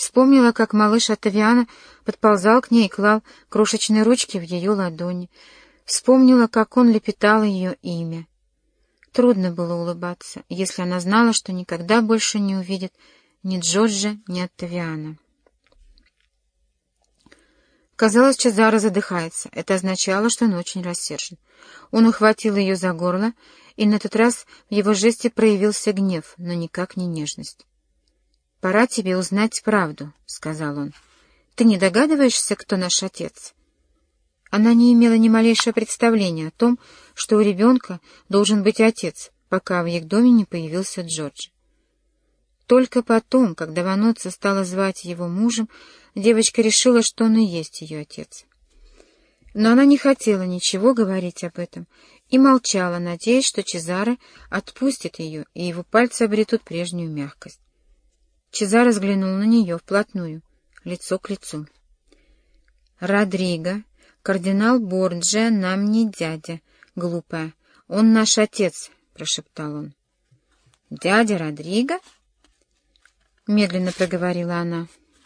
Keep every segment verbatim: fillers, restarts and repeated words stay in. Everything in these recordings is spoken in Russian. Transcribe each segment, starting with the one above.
Вспомнила, как малыш Оттавиано подползал к ней и клал крошечные ручки в ее ладони. Вспомнила, как он лепетал ее имя. Трудно было улыбаться, если она знала, что никогда больше не увидит ни Джорджа, ни Оттавиано. Казалось, Чезаро задыхается. Это означало, что он очень рассержен. Он ухватил ее за горло, и на этот раз в его жесте проявился гнев, но никак не нежность. «Пора тебе узнать правду», — сказал он. «Ты не догадываешься, кто наш отец?» Она не имела ни малейшего представления о том, что у ребенка должен быть отец, пока в их доме не появился Джордж. Только потом, когда Вануццо стала звать его мужем, девочка решила, что он и есть ее отец. Но она не хотела ничего говорить об этом и молчала, надеясь, что Чезаро отпустит ее, и его пальцы обретут прежнюю мягкость. Чезаро взглянул на нее вплотную, лицо к лицу. «Родриго, кардинал Борджиа нам не дядя, глупая. Он наш отец», — прошептал он. «Дядя Родриго?» — медленно проговорила она.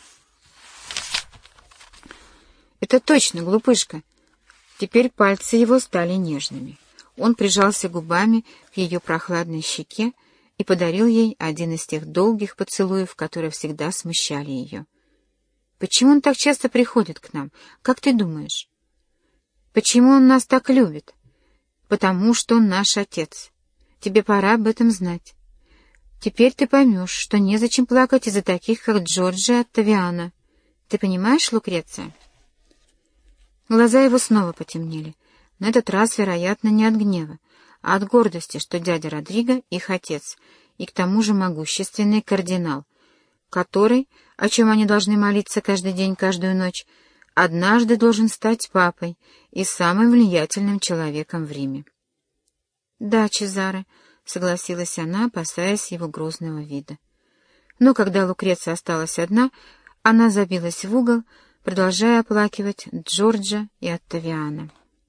«Это точно, глупышка». Теперь пальцы его стали нежными. Он прижался губами к ее прохладной щеке и подарил ей один из тех долгих поцелуев, которые всегда смущали ее. «Почему он так часто приходит к нам? Как ты думаешь?» «Почему он нас так любит?» «Потому что он наш отец. Тебе пора об этом знать. Теперь ты поймешь, что незачем плакать из-за таких, как Джорджо Оттавиано. Ты понимаешь, Лукреция?» Глаза его снова потемнели. На этот раз, вероятно, не от гнева, а от гордости, что дядя Родриго — их отец, и к тому же могущественный кардинал, который, о чем они должны молиться каждый день, каждую ночь, однажды должен стать папой и самым влиятельным человеком в Риме. «Да, Чезаро», — согласилась она, опасаясь его грозного вида. Но когда Лукреция осталась одна, она забилась в угол, продолжая оплакивать Джорджа и Оттавиано.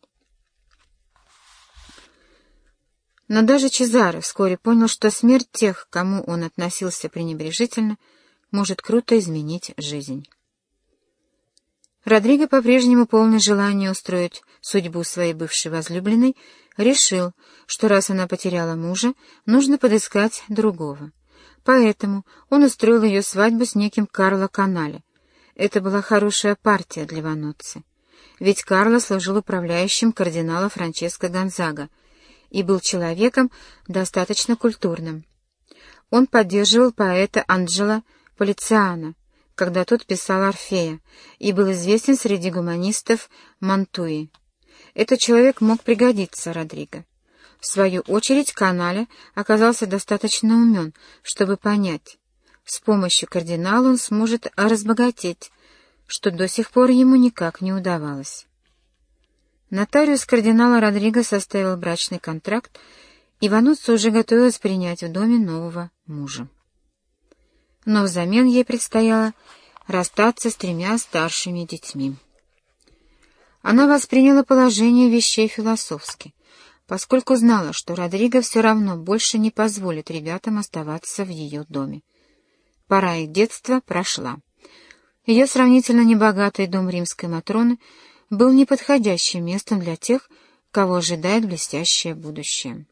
Но даже Чезаро вскоре понял, что смерть тех, к кому он относился пренебрежительно, может круто изменить жизнь. Родриго, по-прежнему полный желания устроить судьбу своей бывшей возлюбленной, решил, что раз она потеряла мужа, нужно подыскать другого. Поэтому он устроил ее свадьбу с неким Карло Канале. Это была хорошая партия для Вануццо, ведь Карло служил управляющим кардинала Франческо Гонзага и был человеком достаточно культурным. Он поддерживал поэта Анджело Полициано, когда тот писал «Орфея», и был известен среди гуманистов Мантуи. Этот человек мог пригодиться Родриго. В свою очередь Канале оказался достаточно умен, чтобы понять, с помощью кардинала он сможет разбогатеть, что до сих пор ему никак не удавалось. Нотариус кардинала Родриго составил брачный контракт, и Вануццо уже готовилась принять в доме нового мужа. Но взамен ей предстояло расстаться с тремя старшими детьми. Она восприняла положение вещей философски, поскольку знала, что Родриго все равно больше не позволит ребятам оставаться в ее доме. Пора их детства прошла. Ее сравнительно небогатый дом римской Матроны был неподходящим местом для тех, кого ожидает блестящее будущее.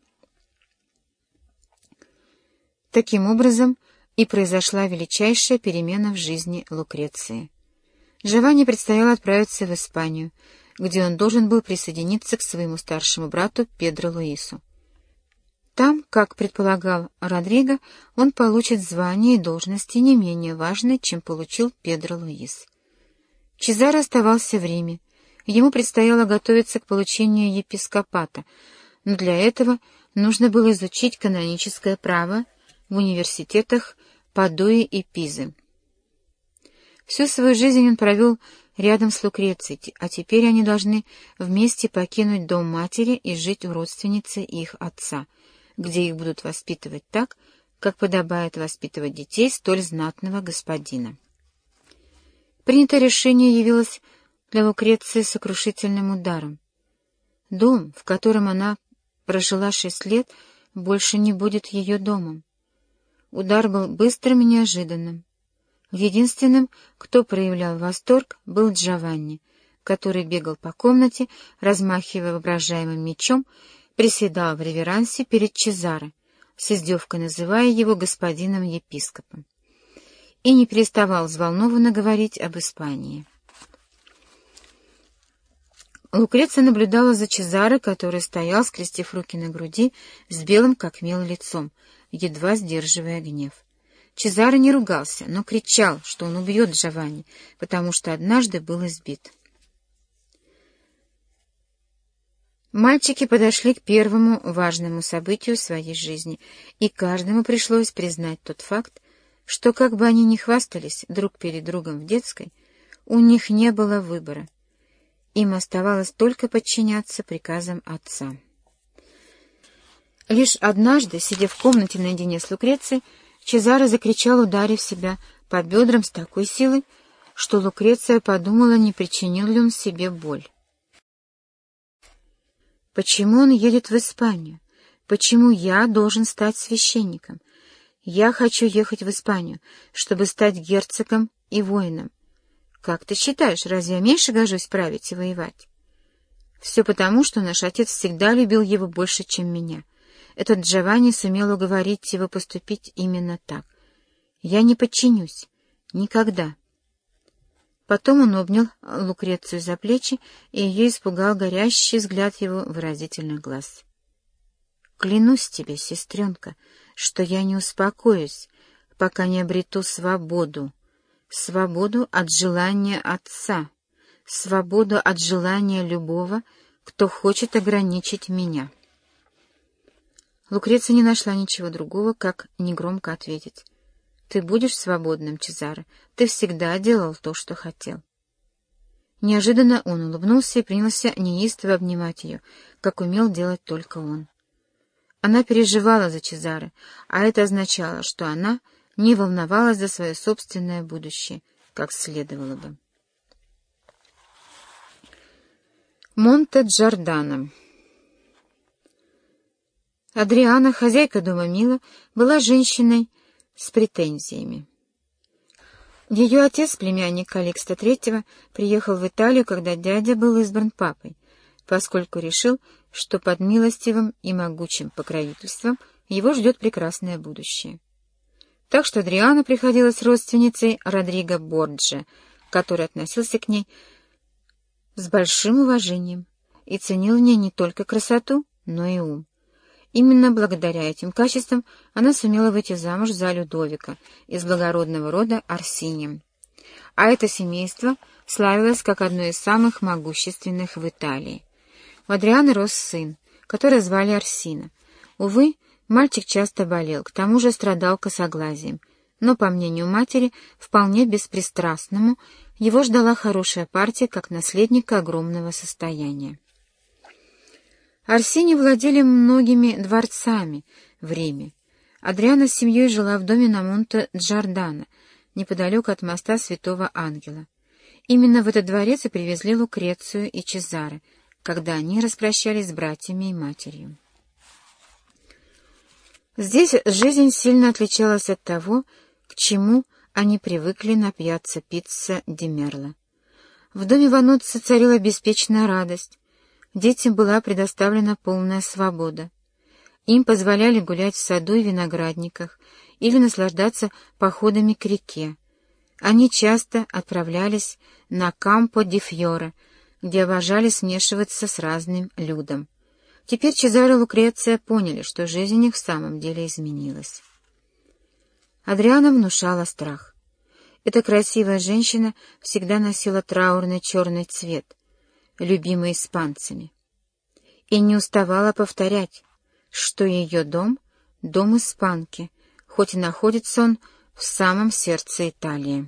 Таким образом и произошла величайшая перемена в жизни Лукреции. Джованни предстояло отправиться в Испанию, где он должен был присоединиться к своему старшему брату Педро Луису. Там, как предполагал Родриго, он получит звание и должности не менее важные, чем получил Педро Луис. Чезаро оставался в Риме. Ему предстояло готовиться к получению епископата, но для этого нужно было изучить каноническое право в университетах Падуи и Пизы. Всю свою жизнь он провел рядом с Лукрецией, а теперь они должны вместе покинуть дом матери и жить у родственницы их отца, где их будут воспитывать так, как подобает воспитывать детей столь знатного господина. Принятое решение явилось для Лукреции сокрушительным ударом. Дом, в котором она прожила шесть лет, больше не будет ее домом. Удар был быстрым и неожиданным. Единственным, кто проявлял восторг, был Джованни, который бегал по комнате, размахивая воображаемым мечом, приседал в реверансе перед Чезаре, с издевкой называя его господином-епископом, и не переставал взволнованно говорить об Испании. Лукреция наблюдала за Чезаре, который стоял, скрестив руки на груди, с белым как мел лицом, едва сдерживая гнев. Чезаре не ругался, но кричал, что он убьет Джованни, потому что однажды был избит. Мальчики подошли к первому важному событию своей жизни, и каждому пришлось признать тот факт, что, как бы они ни хвастались друг перед другом в детской, у них не было выбора. Им оставалось только подчиняться приказам отца. Лишь однажды, сидя в комнате наедине с Лукрецией, Чезаре закричал, ударив себя по бедрам с такой силой, что Лукреция подумала, не причинил ли он себе боль. «Почему он едет в Испанию? Почему я должен стать священником? Я хочу ехать в Испанию, чтобы стать герцогом и воином. Как ты считаешь, разве я меньше гожусь править и воевать? Все потому, что наш отец всегда любил его больше, чем меня. Этот Джованни сумел уговорить его поступить именно так. Я не подчинюсь. Никогда». Потом он обнял Лукрецию за плечи, и ее испугал горящий взгляд его выразительных глаз. «Клянусь тебе, сестренка, что я не успокоюсь, пока не обрету свободу. Свободу от желания отца, свободу от желания любого, кто хочет ограничить меня». Лукреция не нашла ничего другого, как негромко ответить: «Ты будешь свободным, Чезаре, ты всегда делал то, что хотел». Неожиданно он улыбнулся и принялся неистово обнимать ее, как умел делать только он. Она переживала за Чезаре, а это означало, что она не волновалась за свое собственное будущее, как следовало бы. Монте-Джордано. Адриана, хозяйка дома Мила, была женщиной с претензиями. Ее отец, племянник Каликста третьего, приехал в Италию, когда дядя был избран папой, поскольку решил, что под милостивым и могучим покровительством его ждет прекрасное будущее. Так что Адриана приходилась родственницей Родриго Борджиа, который относился к ней с большим уважением и ценил в ней не только красоту, но и ум. Именно благодаря этим качествам она сумела выйти замуж за Людовика из благородного рода Орсини. А это семейство славилось как одно из самых могущественных в Италии. У Адрианы рос сын, который звали Орсино. Увы, мальчик часто болел, к тому же страдал косоглазием, но, по мнению матери, вполне беспристрастному, его ждала хорошая партия как наследника огромного состояния. Орсини владели многими дворцами в Риме. Адриана с семьей жила в доме на Монте-Джордано, неподалеку от моста Святого Ангела. Именно в этот дворец и привезли Лукрецию и Чезаре, когда они распрощались с братьями и матерью. Здесь жизнь сильно отличалась от того, к чему они привыкли на пьяцца Пицца ди Мерло. В доме Вануцци царила беспечная радость. Детям была предоставлена полная свобода. Им позволяли гулять в саду и виноградниках или наслаждаться походами к реке. Они часто отправлялись на Кампо-ди-Фьоре, где обожали смешиваться с разным людом. Теперь Чезаре и Лукреция поняли, что жизнь у них в самом деле изменилась. Адриана внушала страх. Эта красивая женщина всегда носила траурный черный цвет, любимый испанцами, и не уставала повторять, что ее дом — дом испанки, хоть и находится он в самом сердце Италии.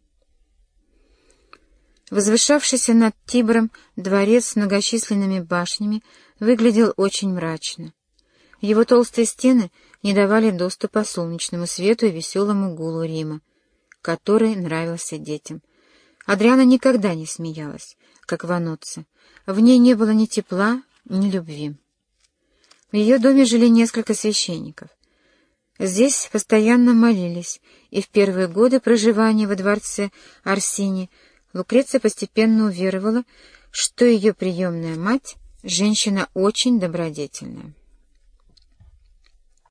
Возвышавшийся над Тибром дворец с многочисленными башнями выглядел очень мрачно. Его толстые стены не давали доступа солнечному свету и веселому гулу Рима, который нравился детям. Адриана никогда не смеялась, как Вануцци. В ней не было ни тепла, ни любви. В ее доме жили несколько священников. Здесь постоянно молились, и в первые годы проживания во дворце Арсини Лукреция постепенно уверовала, что ее приемная мать — женщина очень добродетельная.